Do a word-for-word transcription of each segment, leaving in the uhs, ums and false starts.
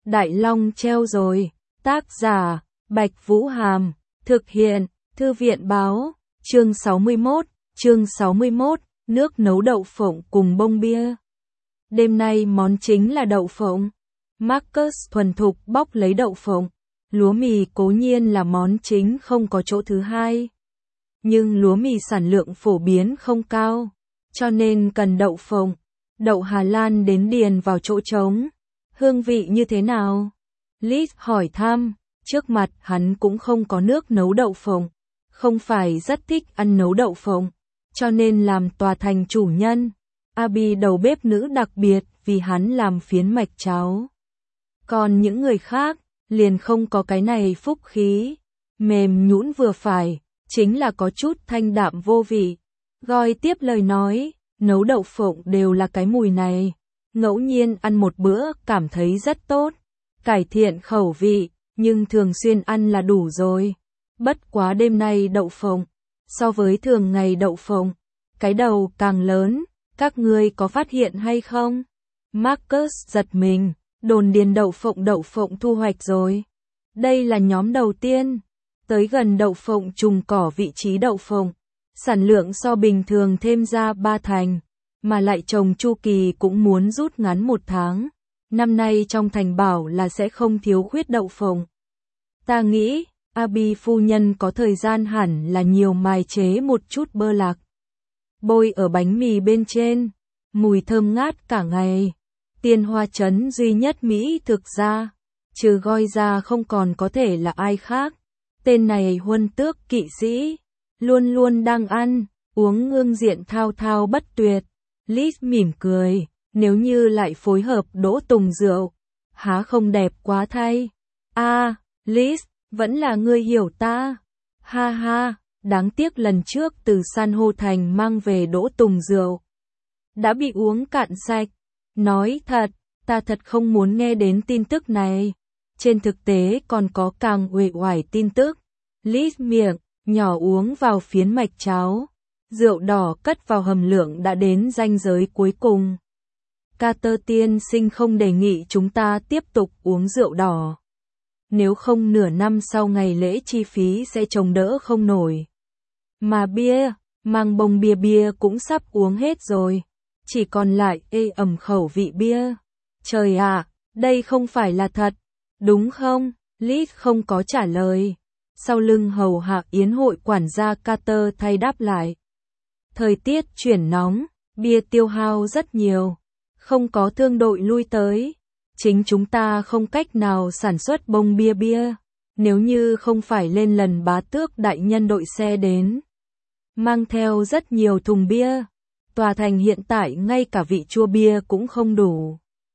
Đại Long treo rồi. Tác giả, Bạch Vũ Hàm. Thực hiện, Thư viện Báo. Chương sáu mươi mốt, chương sáu mươi mốt, nước nấu đậu phộng cùng bông bia. Đêm nay món chính là đậu phộng. Marcus thuần thục bóc lấy đậu phộng. Lúa mì cố nhiên là món chính không có chỗ thứ hai. Nhưng lúa mì sản lượng phổ biến không cao, cho nên cần đậu phộng. Đậu Hà Lan đến điền vào chỗ trống. Hương vị như thế nào? Liz hỏi thăm, trước mặt hắn cũng không có nước nấu đậu phộng. Không phải rất thích ăn nấu đậu phộng, cho nên làm tòa thành chủ nhân. Abby đầu bếp nữ đặc biệt vì hắn làm phiến mạch cháo. Còn những người khác, liền không có cái này phúc khí. Mềm nhũn vừa phải, chính là có chút thanh đạm vô vị. Goi tiếp lời nói, nấu đậu phộng đều là cái mùi này. Ngẫu nhiên ăn một bữa cảm thấy rất tốt, cải thiện khẩu vị, nhưng thường xuyên ăn là đủ rồi. Bất quá đêm nay đậu phộng, so với thường ngày đậu phộng, cái đầu càng lớn, các ngươi có phát hiện hay không? Marcus giật mình, đồn điền đậu phộng đậu phộng thu hoạch rồi. Đây là nhóm đầu tiên, tới gần đậu phộng trùng cỏ vị trí đậu phộng, sản lượng so bình thường thêm ra ba thành, mà lại trồng chu kỳ cũng muốn rút ngắn một tháng. Năm nay trong thành bảo là sẽ không thiếu khuyết đậu phộng. Ta nghĩ, Abby phu nhân có thời gian hẳn là nhiều mài chế một chút bơ lạc. Bôi ở bánh mì bên trên, mùi thơm ngát cả ngày. Tiên Hoa Trấn duy nhất Mỹ thực ra, trừ Goi ra không còn có thể là ai khác. Tên này huân tước kỵ sĩ, luôn luôn đang ăn, uống ngương diện thao thao bất tuyệt. Liz mỉm cười, nếu như lại phối hợp đỗ tùng rượu, há không đẹp quá thay. A, à, Liz, vẫn là ngươi hiểu ta. Ha ha, đáng tiếc lần trước từ San hô thành mang về đỗ tùng rượu đã bị uống cạn sạch. Nói thật, ta thật không muốn nghe đến tin tức này. Trên thực tế còn có càng uể oải tin tức. Liz miệng nhỏ uống vào phiến mạch cháo. Rượu đỏ cất vào hầm lượng đã đến ranh giới cuối cùng. Carter tiên sinh không đề nghị chúng ta tiếp tục uống rượu đỏ. Nếu không nửa năm sau ngày lễ chi phí sẽ chống đỡ không nổi. Mà bia, mang bông bia bia cũng sắp uống hết rồi. Chỉ còn lại ê ẩm khẩu vị bia. Trời ạ, đây không phải là thật, đúng không? Liz không có trả lời. Sau lưng hầu hạ yến hội quản gia Carter thay đáp lại. Thời tiết chuyển nóng, bia tiêu hao rất nhiều. Không có thương đội lui tới. Chính chúng ta không cách nào sản xuất bông bia bia. Nếu như không phải lên lần bá tước đại nhân đội xe đến, mang theo rất nhiều thùng bia. Tòa thành hiện tại ngay cả vị chua bia cũng không đủ.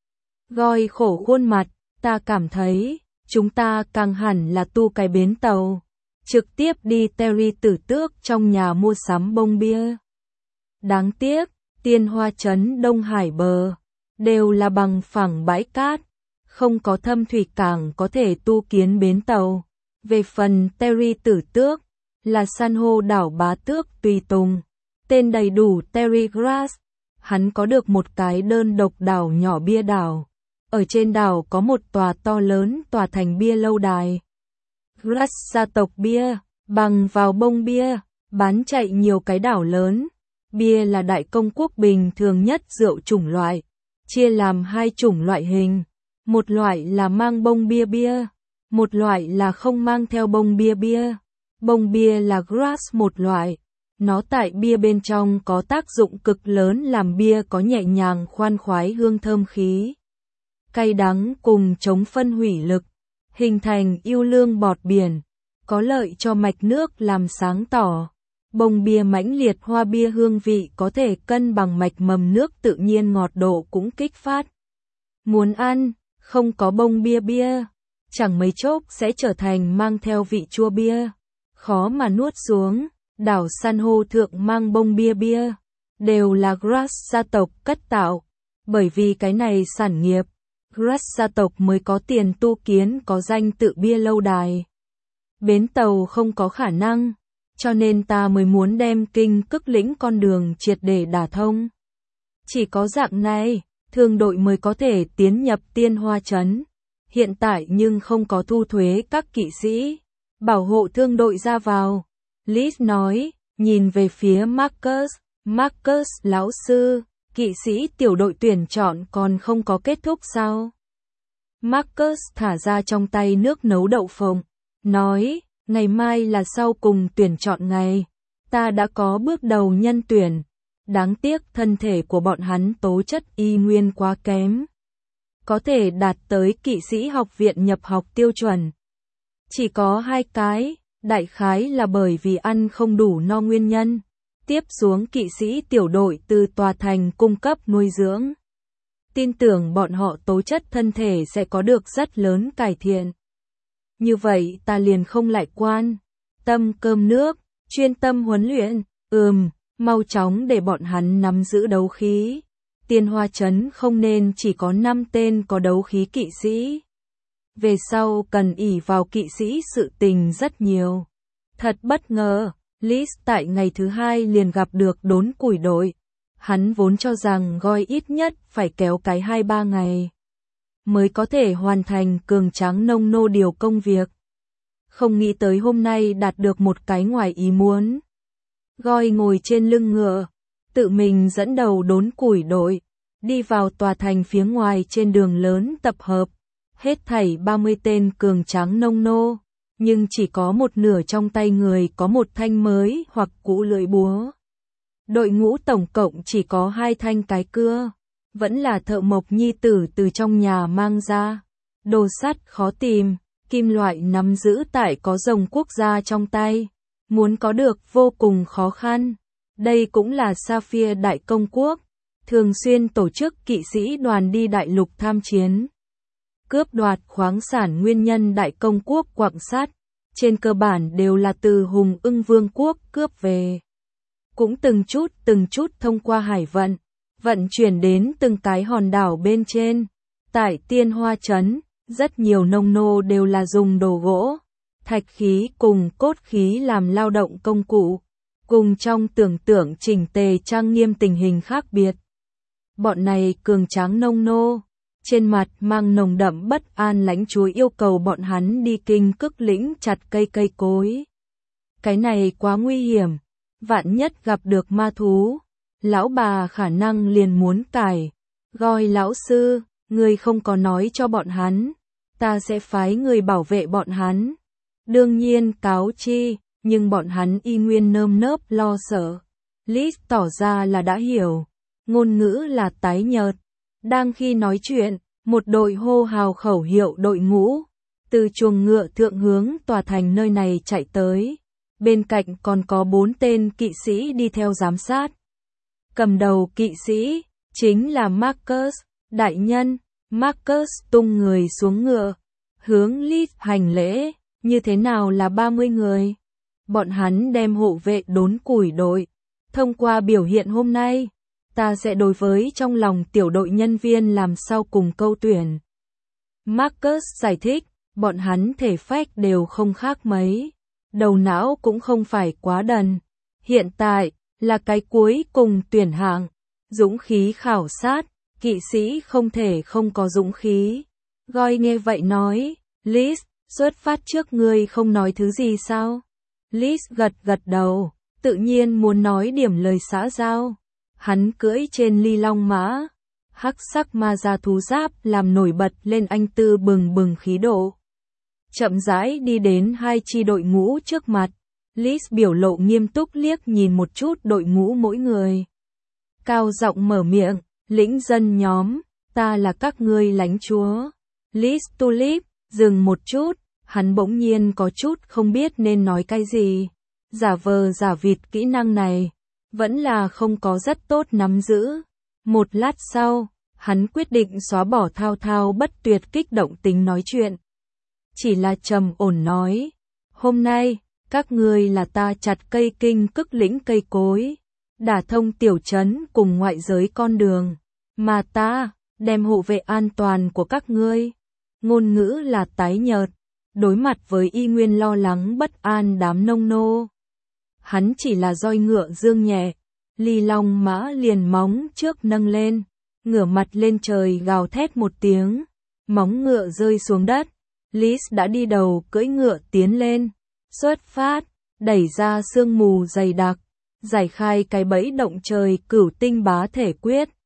Goi khổ khuôn mặt, ta cảm thấy, chúng ta càng hẳn là tu cái bến tàu. Trực tiếp đi Terry tử tước trong nhà mua sắm bông bia. Đáng tiếc, Tiên Hoa Trấn Đông Hải bờ, đều là bằng phẳng bãi cát. Không có thâm thủy cảng có thể tu kiến bến tàu. Về phần Terry tử tước, là san hô đảo bá tước tùy tùng. Tên đầy đủ Terry Grass. Hắn có được một cái đơn độc đảo nhỏ bia đảo. Ở trên đảo có một tòa to lớn tòa thành bia lâu đài. Grass gia tộc bia, bằng vào bông bia, bán chạy nhiều cái đảo lớn. Bia là đại công quốc bình thường nhất rượu chủng loại. Chia làm hai chủng loại hình. Một loại là mang bông bia bia. Một loại là không mang theo bông bia bia. Bông bia là Grass một loại. Nó tại bia bên trong có tác dụng cực lớn làm bia có nhẹ nhàng khoan khoái hương thơm khí. Cay đắng cùng chống phân hủy lực. Hình thành yêu lương bọt biển. Có lợi cho mạch nước làm sáng tỏ. Bông bia mãnh liệt hoa bia hương vị có thể cân bằng mạch mầm nước tự nhiên ngọt độ cũng kích phát. Muốn ăn, không có bông bia bia. Chẳng mấy chốc sẽ trở thành mang theo vị chua bia. Khó mà nuốt xuống. Đảo san hô thượng mang bông bia bia, đều là Grass gia tộc cất tạo. Bởi vì cái này sản nghiệp, Grass gia tộc mới có tiền tu kiến có danh tự bia lâu đài. Bến tàu không có khả năng, cho nên ta mới muốn đem kinh cức lĩnh con đường triệt để đả thông. Chỉ có dạng này, thương đội mới có thể tiến nhập Tiên Hoa Trấn. hiện tại nhưng không có thu thuế các kỵ sĩ, bảo hộ thương đội ra vào. Liz nói, nhìn về phía Marcus, Marcus lão sư, kỵ sĩ tiểu đội tuyển chọn còn không có kết thúc sao? Marcus thả ra trong tay nước nấu đậu phộng, nói, ngày mai là sau cùng tuyển chọn ngày, ta đã có bước đầu nhân tuyển, đáng tiếc thân thể của bọn hắn tố chất y nguyên quá kém. Có thể đạt tới kỵ sĩ học viện nhập học tiêu chuẩn. Chỉ có hai cái, đại khái là bởi vì ăn không đủ no nguyên nhân. Tiếp xuống kỵ sĩ tiểu đội từ tòa thành cung cấp nuôi dưỡng. Tin tưởng bọn họ tố chất thân thể sẽ có được rất lớn cải thiện. Như vậy ta liền không lại quan tâm cơm nước, chuyên tâm huấn luyện, ừm, mau chóng để bọn hắn nắm giữ đấu khí. Tiên Hoa Trấn không nên chỉ có năm tên có đấu khí kỵ sĩ. Về sau cần ỷ vào kỵ sĩ sự tình rất nhiều. Thật bất ngờ, Liz tại ngày thứ hai liền gặp được đốn củi đội. Hắn vốn cho rằng Goi ít nhất phải kéo cái hai ba ngày mới có thể hoàn thành cường tráng nông nô điều công việc. Không nghĩ tới hôm nay đạt được một cái ngoài ý muốn. Goi ngồi trên lưng ngựa, tự mình dẫn đầu đốn củi đội, đi vào tòa thành phía ngoài trên đường lớn tập hợp. Hết thảy ba mươi tên cường tráng nông nô, nhưng chỉ có một nửa trong tay người có một thanh mới hoặc cũ lưỡi búa. Đội ngũ tổng cộng chỉ có hai thanh cái cưa, vẫn là thợ mộc nhi tử từ trong nhà mang ra. Đồ sắt khó tìm, kim loại nắm giữ tại có rồng quốc gia trong tay, muốn có được vô cùng khó khăn. Đây cũng là Sapphire Đại Công Quốc, thường xuyên tổ chức kỵ sĩ đoàn đi đại lục tham chiến. Cướp đoạt khoáng sản nguyên nhân Đại Công Quốc quặng sắt, trên cơ bản đều là từ Hùng Ưng Vương quốc cướp về. Cũng từng chút từng chút thông qua hải vận, vận chuyển đến từng cái hòn đảo bên trên. Tại Tiên Hoa Trấn, rất nhiều nông nô đều là dùng đồ gỗ, thạch khí cùng cốt khí làm lao động công cụ, cùng trong tưởng tượng chỉnh tề trang nghiêm tình hình khác biệt. Bọn này cường tráng nông nô, trên mặt mang nồng đậm bất an, lãnh chúa yêu cầu bọn hắn đi kinh Cức lĩnh chặt cây cây cối. Cái này quá nguy hiểm, vạn nhất gặp được ma thú, lão bà khả năng liền muốn cải. Goi lão sư, người không có nói cho bọn hắn, ta sẽ phái người bảo vệ bọn hắn. Đương nhiên cáo chi, nhưng bọn hắn y nguyên nơm nớp lo sợ. Liz tỏ ra là đã hiểu, ngôn ngữ là tái nhợt. Đang khi nói chuyện, một đội hô hào khẩu hiệu đội ngũ, từ chuồng ngựa thượng hướng tòa thành nơi này chạy tới. Bên cạnh còn có bốn tên kỵ sĩ đi theo giám sát. Cầm đầu kỵ sĩ, chính là Marcus, đại nhân. Marcus tung người xuống ngựa, hướng Liz hành lễ, như thế nào là ba mươi người. Bọn hắn đem hộ vệ đốn củi đội. Thông qua biểu hiện hôm nay, ta sẽ đối với trong lòng tiểu đội nhân viên làm sau cùng câu tuyển. Marcus giải thích, bọn hắn thể phách đều không khác mấy, đầu não cũng không phải quá đần. Hiện tại, là cái cuối cùng tuyển hạng, dũng khí khảo sát, kỵ sĩ không thể không có dũng khí. Goi nghe vậy nói, Liz, xuất phát trước ngươi không nói thứ gì sao? Liz gật gật đầu, tự nhiên muốn nói điểm lời xã giao. Hắn cưỡi trên ly long mã, hắc sắc ma gia thú giáp làm nổi bật lên anh tư bừng bừng khí độ. Chậm rãi đi đến hai chi đội ngũ trước mặt, Liz biểu lộ nghiêm túc liếc nhìn một chút đội ngũ mỗi người. Cao giọng mở miệng, lĩnh dân nhóm, ta là các ngươi lãnh chúa. Liz Tulip, dừng một chút, hắn bỗng nhiên có chút không biết nên nói cái gì. Giả vờ giả vịt kỹ năng này, vẫn là không có rất tốt nắm giữ. Một lát sau, hắn quyết định xóa bỏ thao thao bất tuyệt kích động tính nói chuyện. Chỉ là trầm ổn nói, hôm nay, các ngươi là ta chặt cây kinh Cức lĩnh cây cối, đả thông tiểu trấn cùng ngoại giới con đường, mà ta, đem hộ vệ an toàn của các ngươi. Ngôn ngữ là tái nhợt, đối mặt với y nguyên lo lắng bất an đám nông nô. Hắn chỉ là roi ngựa dương nhẹ, ly long mã liền móng trước nâng lên, ngửa mặt lên trời gào thét một tiếng, Móng ngựa rơi xuống đất. Liz đã đi đầu cưỡi ngựa tiến lên. Xuất phát, đẩy ra sương mù dày đặc. Giải khai cái bẫy động trời cửu tinh bá thể quyết.